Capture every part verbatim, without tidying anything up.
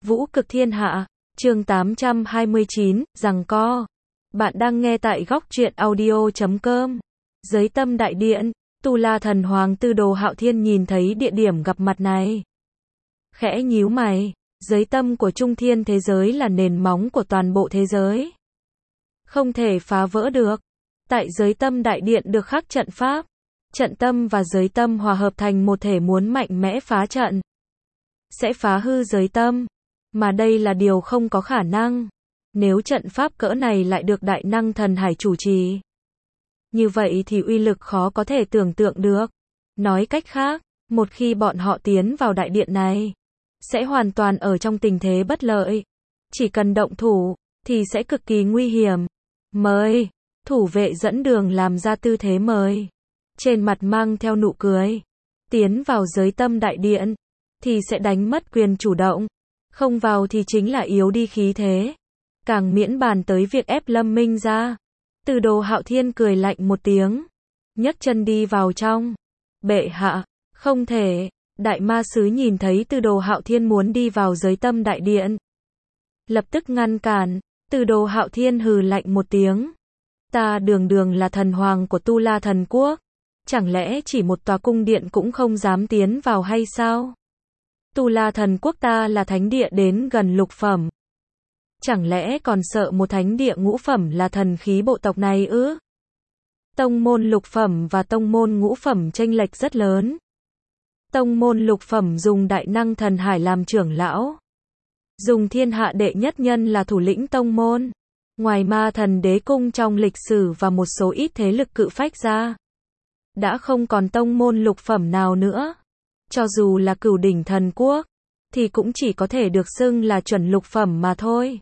Vũ cực thiên hạ, chương tám trăm hai mươi chín, giằng co. Bạn đang nghe tại góc truyện audio chấm com. Giới tâm đại điện, Tu La Thần Hoàng Tư Đồ Hạo Thiên nhìn thấy địa điểm gặp mặt này. Khẽ nhíu mày, giới tâm của Trung Thiên thế giới là nền móng của toàn bộ thế giới. Không thể phá vỡ được. Tại giới tâm đại điện được khắc trận pháp. Trận tâm và giới tâm hòa hợp thành một thể muốn mạnh mẽ phá trận. Sẽ phá hư giới tâm. Mà đây là điều không có khả năng. Nếu trận pháp cỡ này lại được đại năng thần hải chủ trì. Như vậy thì uy lực khó có thể tưởng tượng được. Nói cách khác, một khi bọn họ tiến vào đại điện này, sẽ hoàn toàn ở trong tình thế bất lợi. Chỉ cần động thủ, thì sẽ cực kỳ nguy hiểm. Mời, thủ vệ dẫn đường làm ra tư thế mời. Trên mặt mang theo nụ cười. Tiến vào giới tâm đại điện, thì sẽ đánh mất quyền chủ động. Không vào thì chính là yếu đi khí thế. Càng miễn bàn tới việc ép Lâm Minh ra. Từ Đồ Hạo Thiên cười lạnh một tiếng. Nhấc chân đi vào trong. Bệ hạ, không thể. Đại ma sứ nhìn thấy Từ Đồ Hạo Thiên muốn đi vào giới tâm đại điện. Lập tức ngăn cản. Từ Đồ Hạo Thiên hừ lạnh một tiếng. Ta đường đường là thần hoàng của Tu La Thần Quốc. Chẳng lẽ chỉ một tòa cung điện cũng không dám tiến vào hay sao? Tu La Thần Quốc ta là thánh địa đến gần lục phẩm. Chẳng lẽ còn sợ một thánh địa ngũ phẩm là thần khí bộ tộc này ư? Tông môn lục phẩm và tông môn ngũ phẩm chênh lệch rất lớn. Tông môn lục phẩm dùng đại năng thần hải làm trưởng lão. Dùng thiên hạ đệ nhất nhân là thủ lĩnh tông môn. Ngoài ma thần đế cung trong lịch sử và một số ít thế lực cự phách ra. Đã không còn tông môn lục phẩm nào nữa. Cho dù là cửu đỉnh thần quốc, thì cũng chỉ có thể được xưng là chuẩn lục phẩm mà thôi.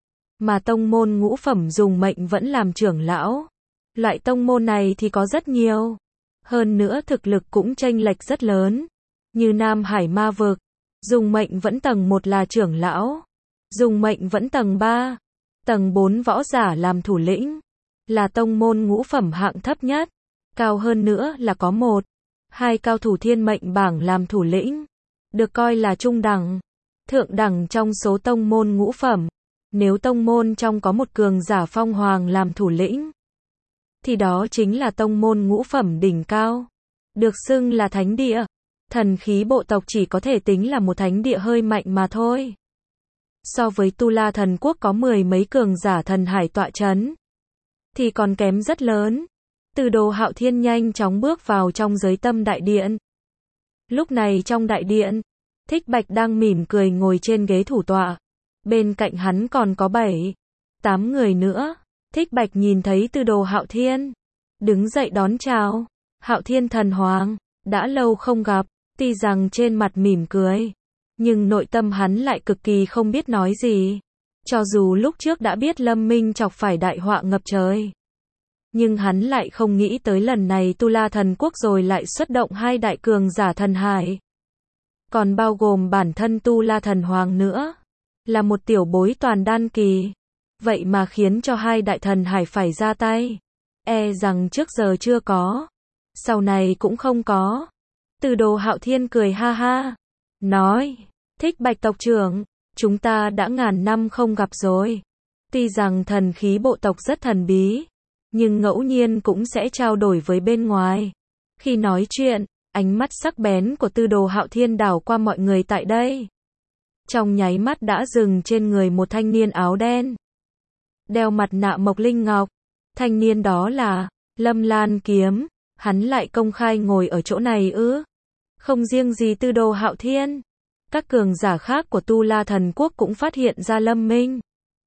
Mà tông môn ngũ phẩm dùng mệnh vẫn làm trưởng lão. Loại tông môn này thì có rất nhiều. Hơn nữa thực lực cũng chênh lệch rất lớn. Như Nam Hải Ma Vực, dùng mệnh vẫn tầng một là trưởng lão. Dùng mệnh vẫn tầng ba. Tầng bốn võ giả làm thủ lĩnh. Là tông môn ngũ phẩm hạng thấp nhất. Cao hơn nữa là có một. Hai cao thủ thiên mệnh bảng làm thủ lĩnh. Được coi là trung đẳng. Thượng đẳng trong số tông môn ngũ phẩm. Nếu tông môn trong có một cường giả phong hoàng làm thủ lĩnh, thì đó chính là tông môn ngũ phẩm đỉnh cao. Được xưng là thánh địa. Thần khí bộ tộc chỉ có thể tính là một thánh địa hơi mạnh mà thôi. So với Tu La Thần Quốc có mười mấy cường giả thần hải tọa chấn, thì còn kém rất lớn. Từ Đồ Hạo Thiên nhanh chóng bước vào trong giới tâm đại điện. Lúc này trong đại điện, Thích Bạch đang mỉm cười ngồi trên ghế thủ tọa. Bên cạnh hắn còn có bảy, tám người nữa. Thích Bạch nhìn thấy Từ Đồ Hạo Thiên, đứng dậy đón chào. Hạo Thiên thần hoàng, đã lâu không gặp. Tuy rằng trên mặt mỉm cười, nhưng nội tâm hắn lại cực kỳ không biết nói gì. Cho dù lúc trước đã biết Lâm Minh chọc phải đại họa ngập trời, nhưng hắn lại không nghĩ tới lần này Tu La Thần Quốc rồi lại xuất động hai đại cường giả thần hải. Còn bao gồm bản thân Tu La Thần Hoàng nữa. Là một tiểu bối toàn đan kỳ. Vậy mà khiến cho hai đại thần hải phải ra tay. E rằng trước giờ chưa có. Sau này cũng không có. Từ Đồ Hạo Thiên cười ha ha. Nói, Thích Bạch tộc trưởng, chúng ta đã ngàn năm không gặp rồi. Tuy rằng thần khí bộ tộc rất thần bí, nhưng ngẫu nhiên cũng sẽ trao đổi với bên ngoài. Khi nói chuyện, ánh mắt sắc bén của Từ Đồ Hạo Thiên đảo qua mọi người tại đây. Trong nháy mắt đã dừng trên người một thanh niên áo đen. Đeo mặt nạ mộc linh ngọc. Thanh niên đó là Lâm Lan Kiếm. Hắn lại công khai ngồi ở chỗ này ư? Không riêng gì Từ Đồ Hạo Thiên. Các cường giả khác của Tu La Thần Quốc cũng phát hiện ra Lâm Minh.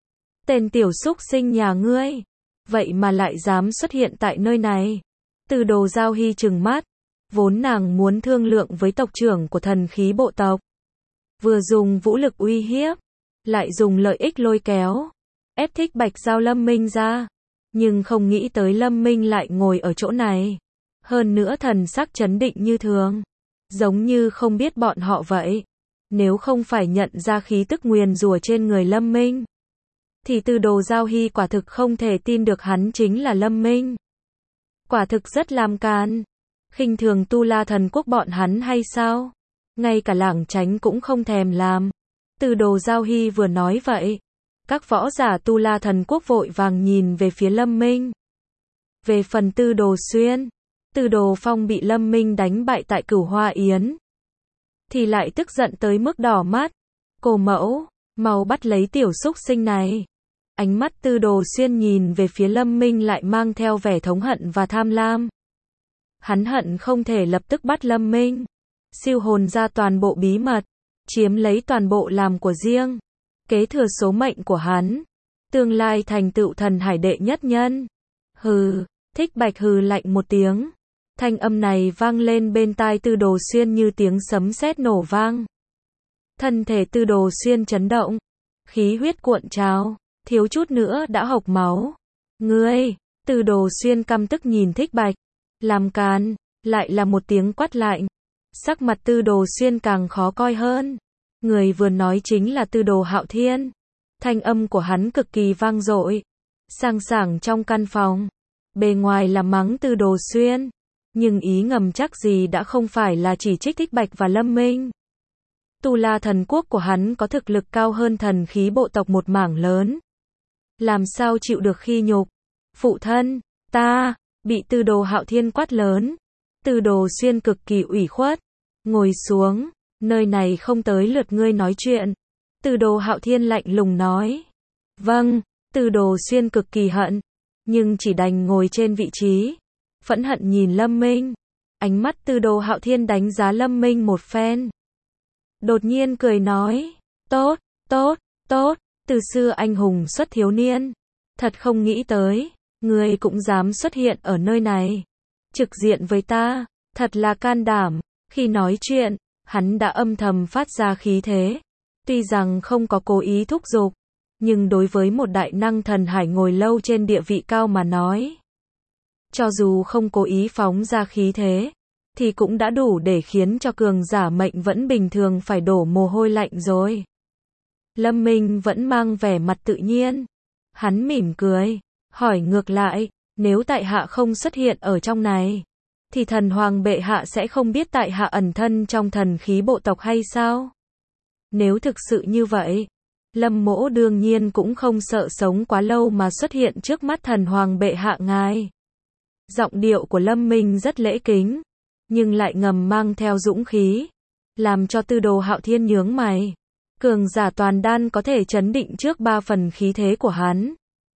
Tên tiểu súc sinh nhà ngươi. Vậy mà lại dám xuất hiện tại nơi này. Từ Đồ Giao Hy trừng mắt. Vốn nàng muốn thương lượng với tộc trưởng của thần khí bộ tộc. Vừa dùng vũ lực uy hiếp, lại dùng lợi ích lôi kéo, ép Thích Bạch giao Lâm Minh ra. Nhưng không nghĩ tới Lâm Minh lại ngồi ở chỗ này. Hơn nữa thần sắc trấn định như thường. Giống như không biết bọn họ vậy. Nếu không phải nhận ra khí tức nguyền rủa trên người Lâm Minh, thì Từ Đồ Giao Hy quả thực không thể tin được hắn chính là Lâm Minh. Quả thực rất làm can. Khinh thường Tu La Thần Quốc bọn hắn hay sao? Ngay cả lảng tránh cũng không thèm làm. Từ Đồ Giao Hy vừa nói vậy, các võ giả Tu La Thần Quốc vội vàng nhìn về phía Lâm Minh. Về phần Tư Đồ Xuyên, Tư Đồ Phong bị Lâm Minh đánh bại tại Cửu Hoa Yến, thì lại tức giận tới mức đỏ mắt. Cô mẫu, mau bắt lấy tiểu xúc sinh này. Ánh mắt Tư Đồ Xuyên nhìn về phía Lâm Minh lại mang theo vẻ thống hận và tham lam. Hắn hận không thể lập tức bắt Lâm Minh, siêu hồn ra toàn bộ bí mật, chiếm lấy toàn bộ làm của riêng, kế thừa số mệnh của hắn, tương lai thành tựu thần hải đệ nhất nhân. Hừ, Thích Bạch hừ lạnh một tiếng. Thanh âm này vang lên bên tai Tư Đồ Xuyên như tiếng sấm sét nổ vang. Thân thể Tư Đồ Xuyên chấn động, khí huyết cuộn trào, thiếu chút nữa đã hộc máu. Ngươi, Tư Đồ Xuyên căm tức nhìn Thích Bạch, làm càn, lại là một tiếng quát lạnh. Sắc mặt Tư Đồ Xuyên càng khó coi hơn. Người vừa nói chính là Tư Đồ Hạo Thiên. Thanh âm của hắn cực kỳ vang dội, sang sảng trong căn phòng. Bề ngoài là mắng Tư Đồ Xuyên, nhưng ý ngầm chắc gì đã không phải là chỉ trích Thích Bạch và Lâm Minh. Tu La Thần Quốc của hắn có thực lực cao hơn thần khí bộ tộc một mảng lớn. Làm sao chịu được khi nhục? Phụ thân, ta, bị Tư Đồ Hạo Thiên quát lớn. Tư Đồ Xuyên cực kỳ ủy khuất. Ngồi xuống, nơi này không tới lượt ngươi nói chuyện. Tư Đồ Hạo Thiên lạnh lùng nói. Vâng, Tư Đồ Xuyên cực kỳ hận, nhưng chỉ đành ngồi trên vị trí. Phẫn hận nhìn Lâm Minh. Ánh mắt Tư Đồ Hạo Thiên đánh giá Lâm Minh một phen. Đột nhiên cười nói. Tốt, tốt, tốt, từ xưa anh hùng xuất thiếu niên. Thật không nghĩ tới, ngươi cũng dám xuất hiện ở nơi này. Trực diện với ta, thật là can đảm. Khi nói chuyện, hắn đã âm thầm phát ra khí thế. Tuy rằng không có cố ý thúc giục, nhưng đối với một đại năng thần hải ngồi lâu trên địa vị cao mà nói, cho dù không cố ý phóng ra khí thế, thì cũng đã đủ để khiến cho cường giả mệnh vẫn bình thường phải đổ mồ hôi lạnh rồi. Lâm Minh vẫn mang vẻ mặt tự nhiên. Hắn mỉm cười, hỏi ngược lại, nếu tại hạ không xuất hiện ở trong này, thì thần hoàng bệ hạ sẽ không biết tại hạ ẩn thân trong thần khí bộ tộc hay sao? Nếu thực sự như vậy, Lâm mỗ đương nhiên cũng không sợ sống quá lâu mà xuất hiện trước mắt thần hoàng bệ hạ ngài. Giọng điệu của Lâm Minh rất lễ kính, nhưng lại ngầm mang theo dũng khí, làm cho Tư Đồ Hạo Thiên nhướng mày. Cường giả toàn đan có thể chấn định trước ba phần khí thế của hắn.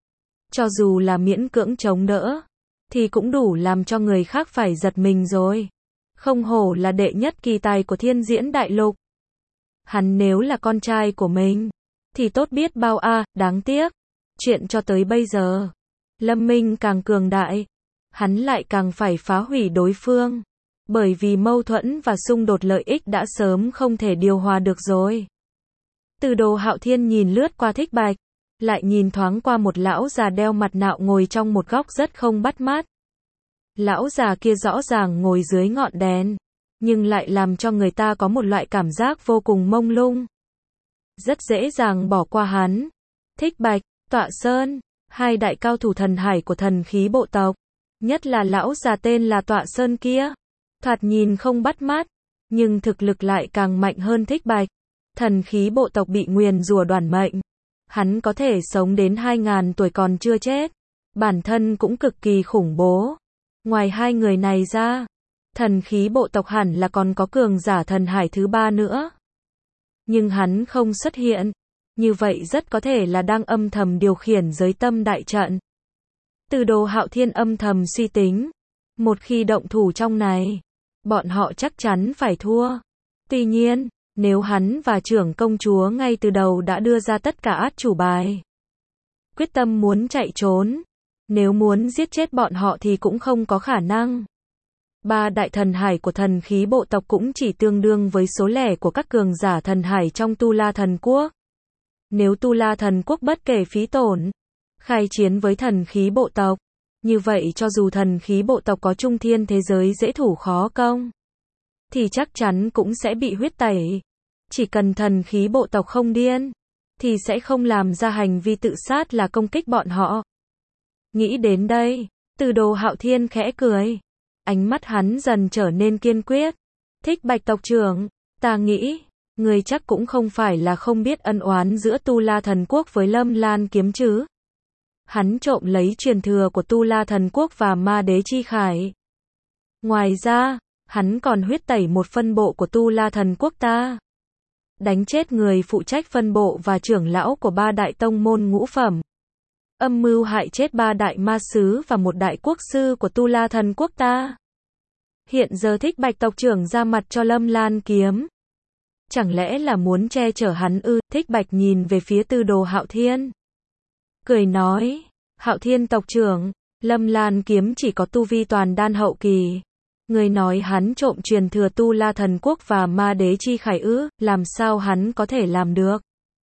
Cho dù là miễn cưỡng chống đỡ, thì cũng đủ làm cho người khác phải giật mình rồi. Không hổ là đệ nhất kỳ tài của Thiên Diễn Đại Lục. Hắn nếu là con trai của mình, thì tốt biết bao a, à, đáng tiếc. Chuyện cho tới bây giờ, Lâm Minh càng cường đại, hắn lại càng phải phá hủy đối phương. Bởi vì mâu thuẫn và xung đột lợi ích đã sớm không thể điều hòa được rồi. Tư Đồ Hạo Thiên nhìn lướt qua Thích Bạch, lại nhìn thoáng qua một lão già đeo mặt nạo ngồi trong một góc rất không bắt mắt. Lão già kia rõ ràng ngồi dưới ngọn đèn, nhưng lại làm cho người ta có một loại cảm giác vô cùng mông lung. Rất dễ dàng bỏ qua hắn. Thích Bạch, Tọa Sơn, hai đại cao thủ thần hải của thần khí bộ tộc, nhất là lão già tên là Tọa Sơn kia, thoạt nhìn không bắt mắt, nhưng thực lực lại càng mạnh hơn Thích Bạch. Thần khí bộ tộc bị nguyền rủa đoản mệnh, hắn có thể sống đến hai ngàn tuổi còn chưa chết, bản thân cũng cực kỳ khủng bố. Ngoài hai người này ra, thần khí bộ tộc hẳn là còn có cường giả thần hải thứ ba nữa. Nhưng hắn không xuất hiện, như vậy rất có thể là đang âm thầm điều khiển giới tâm đại trận. Tư Đồ Hạo Thiên âm thầm suy tính, một khi động thủ trong này, bọn họ chắc chắn phải thua. Tuy nhiên, nếu hắn và trưởng công chúa ngay từ đầu đã đưa ra tất cả át chủ bài, quyết tâm muốn chạy trốn, nếu muốn giết chết bọn họ thì cũng không có khả năng. Ba đại thần hải của thần khí bộ tộc cũng chỉ tương đương với số lẻ của các cường giả thần hải trong Tu La Thần Quốc. Nếu Tu La Thần Quốc bất kể phí tổn, khai chiến với thần khí bộ tộc, như vậy cho dù thần khí bộ tộc có trung thiên thế giới dễ thủ khó công, thì chắc chắn cũng sẽ bị huyết tẩy. Chỉ cần thần khí bộ tộc không điên, thì sẽ không làm ra hành vi tự sát là công kích bọn họ. Nghĩ đến đây, Tư Đồ Hạo Thiên khẽ cười. Ánh mắt hắn dần trở nên kiên quyết. Thích Bạch tộc trưởng, ta nghĩ, Ngươi chắc cũng không phải là không biết ân oán giữa Tu La Thần Quốc với Lâm Lan Kiếm chứ. Hắn trộm lấy truyền thừa của Tu La Thần Quốc và Ma Đế Chi Khải. Ngoài ra, hắn còn huyết tẩy một phân bộ của Tu La Thần Quốc ta. Đánh chết người phụ trách phân bộ và trưởng lão của ba đại tông môn ngũ phẩm. Âm mưu hại chết ba đại ma sứ và một đại quốc sư của Tu La Thần Quốc ta. Hiện giờ Thích Bạch tộc trưởng ra mặt cho Lâm Lan Kiếm. Chẳng lẽ là muốn che chở hắn ư? Thích Bạch nhìn về phía Tư Đồ Hạo Thiên. Cười nói, Hạo Thiên tộc trưởng, Lâm Lan Kiếm chỉ có tu vi toàn đan hậu kỳ. Người nói hắn trộm truyền thừa Tu La Thần Quốc và Ma Đế Chi Khải ư, làm sao hắn có thể làm được?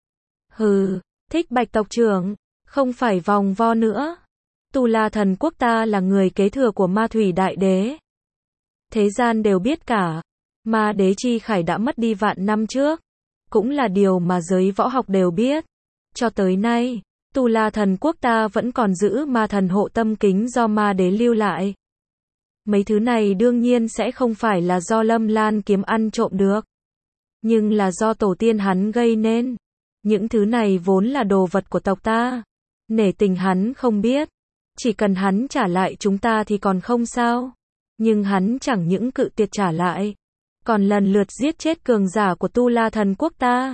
Hừ, Thích Bạch tộc trưởng, không phải vòng vo nữa. Tu La Thần Quốc ta là người kế thừa của Ma Thủy Đại Đế. Thế gian đều biết cả. Ma Đế Chi Khải đã mất đi vạn năm trước. Cũng là điều mà giới võ học đều biết. Cho tới nay, Tu La Thần Quốc ta vẫn còn giữ ma thần hộ tâm kính do Ma Đế lưu lại. Mấy thứ này đương nhiên sẽ không phải là do Lâm Lan Kiếm ăn trộm được. Nhưng là do tổ tiên hắn gây nên. Những thứ này vốn là đồ vật của tộc ta. Nể tình hắn không biết. Chỉ cần hắn trả lại chúng ta thì còn không sao. Nhưng hắn chẳng những cự tuyệt trả lại. Còn lần lượt giết chết cường giả của Tu La Thần Quốc ta.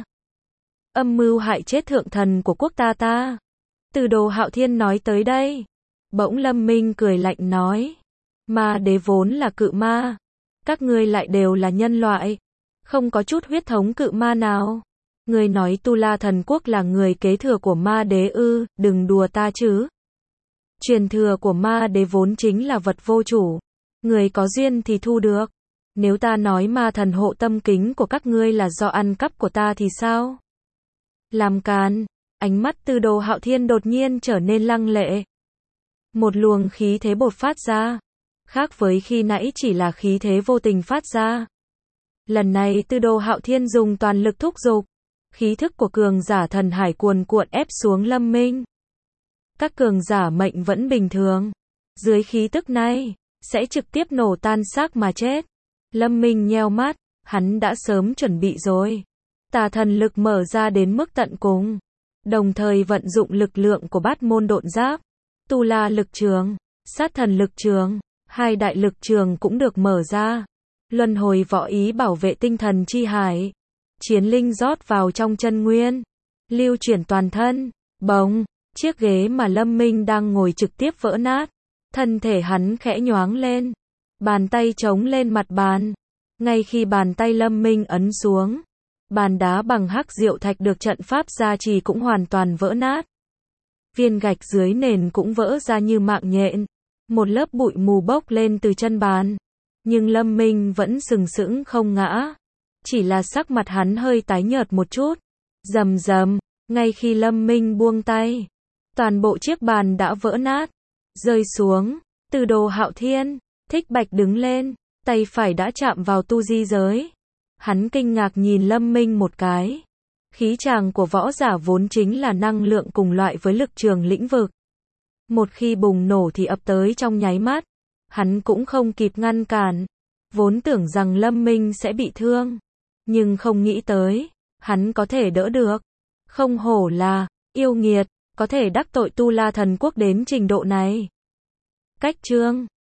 Âm mưu hại chết thượng thần của quốc ta ta. Từ Đồ Hạo Thiên nói tới đây. Bỗng Lâm Minh cười lạnh nói. Ma đế vốn là cự ma. Các ngươi lại đều là nhân loại. Không có chút huyết thống cự ma nào. Ngươi nói Tu La Thần Quốc là người kế thừa của ma đế ư, đừng đùa ta chứ. Truyền thừa của ma đế vốn chính là vật vô chủ. Người có duyên thì thu được. Nếu ta nói ma thần hộ tâm kính của các ngươi là do ăn cắp của ta thì sao? Làm càn, ánh mắt Từ Đồ Hạo Thiên đột nhiên trở nên lăng lệ. Một luồng khí thế bột phát ra. Khác với khi nãy chỉ là khí thế vô tình phát ra. Lần này Từ Đồ Hạo Thiên dùng toàn lực thúc giục. Khí thức của cường giả thần hải cuồn cuộn ép xuống Lâm Minh. Các cường giả mệnh vẫn bình thường. Dưới khí tức này, sẽ trực tiếp nổ tan xác mà chết. Lâm Minh nheo mắt, hắn đã sớm chuẩn bị rồi. Tà thần lực mở ra đến mức tận cùng. Đồng thời vận dụng lực lượng của bát môn độn giáp. Tu La lực trường, sát thần lực trường, hai đại lực trường cũng được mở ra. Luân hồi võ ý bảo vệ tinh thần chi hải. Chiến linh rót vào trong chân nguyên. Lưu chuyển toàn thân. Bỗng, chiếc ghế mà Lâm Minh đang ngồi trực tiếp vỡ nát. Thân thể hắn khẽ nhoáng lên. Bàn tay chống lên mặt bàn. Ngay khi bàn tay Lâm Minh ấn xuống, bàn đá bằng hắc diệu thạch được trận pháp gia trì cũng hoàn toàn vỡ nát. Viên gạch dưới nền cũng vỡ ra như mạng nhện. Một lớp bụi mù bốc lên từ chân bàn. Nhưng Lâm Minh vẫn sừng sững không ngã. Chỉ là sắc mặt hắn hơi tái nhợt một chút. Rầm rầm, ngay khi Lâm Minh buông tay, toàn bộ chiếc bàn đã vỡ nát, rơi xuống. Từ Đồ Hạo Thiên, Thích Bạch đứng lên, tay phải đã chạm vào tu di giới. Hắn kinh ngạc nhìn Lâm Minh một cái. Khí tràng của võ giả vốn chính là năng lượng cùng loại với lực trường lĩnh vực. Một khi bùng nổ thì ập tới trong nháy mắt. Hắn cũng không kịp ngăn cản. Vốn tưởng rằng Lâm Minh sẽ bị thương. Nhưng không nghĩ tới, hắn có thể đỡ được. Không hổ là yêu nghiệt, có thể đắc tội Tu La Thần Quốc đến trình độ này. Cách chương